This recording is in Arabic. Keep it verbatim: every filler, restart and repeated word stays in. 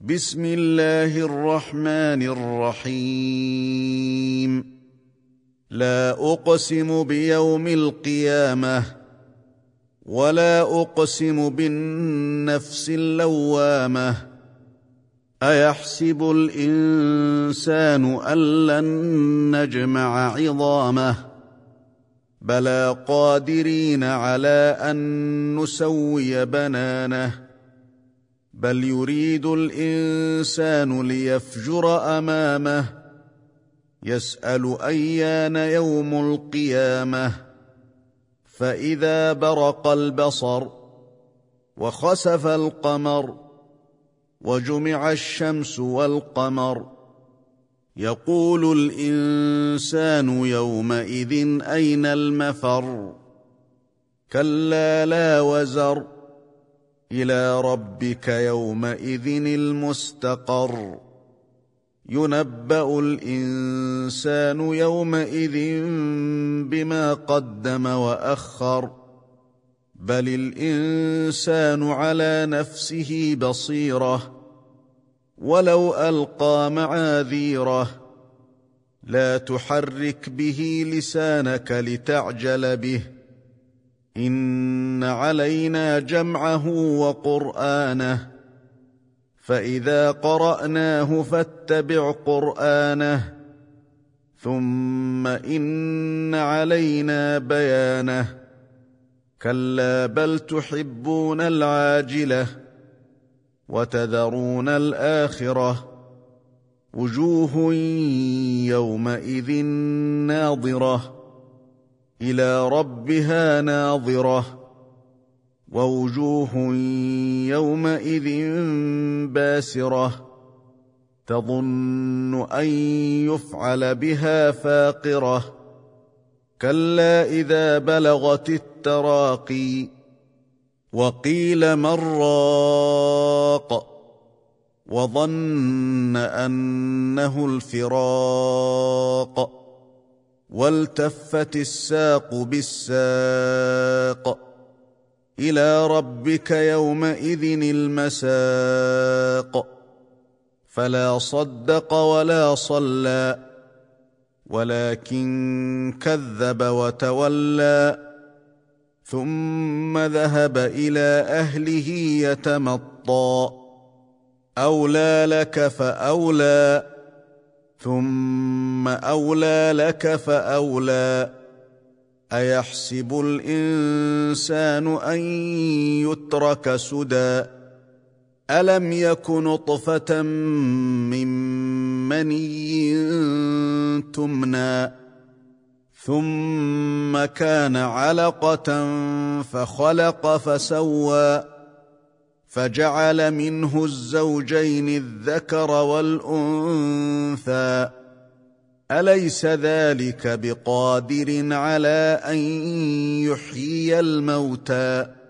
بسم الله الرحمن الرحيم. لا أقسم بيوم القيامة ولا أقسم بالنفس اللوامة. أيحسب الإنسان أن لن نجمع عظامه بلى قادرين على أن نسوي بنانه بل يريد الإنسان ليفجر أمامه يسأل أيان يوم القيامة فإذا برق البصر وخسف القمر وجمع الشمس والقمر يقول الإنسان يومئذ أين المفر كلا لا وزر إلى ربك يومئذ المستقر ينبأ الإنسان يومئذ بما قدم وأخر بل الإنسان على نفسه بصيرة ولو ألقى معاذيره لا تحرك به لسانك لتعجل به إن علينا جمعه وقرآنه فإذا قرأناه فاتبع قرآنه ثم إن علينا بيانه كلا بل تحبون العاجلة وتذرون الآخرة وجوه يومئذ ناظرة إلى ربها ناظرة ووجوه يومئذ باسرة تظن أن يفعل بها فاقرة كلا إذا بلغت التراقي وقيل من راق وظن أنه الفراق والتفت الساق بالساق إلى ربك يومئذ المساق فلا صدق ولا صلى ولكن كذب وتولى ثم ذهب إلى أهله يتمطى أولى لك فأولى ثم أولى لك فأولى أيحسب الإنسان أن يترك سدى ألم يك نطفة من مني تمنى ثم كان علقة فخلق فسوى فجعل منه الزوجين الذكر والأنثى أليس ذلك بقادر على أن يحيي الموتى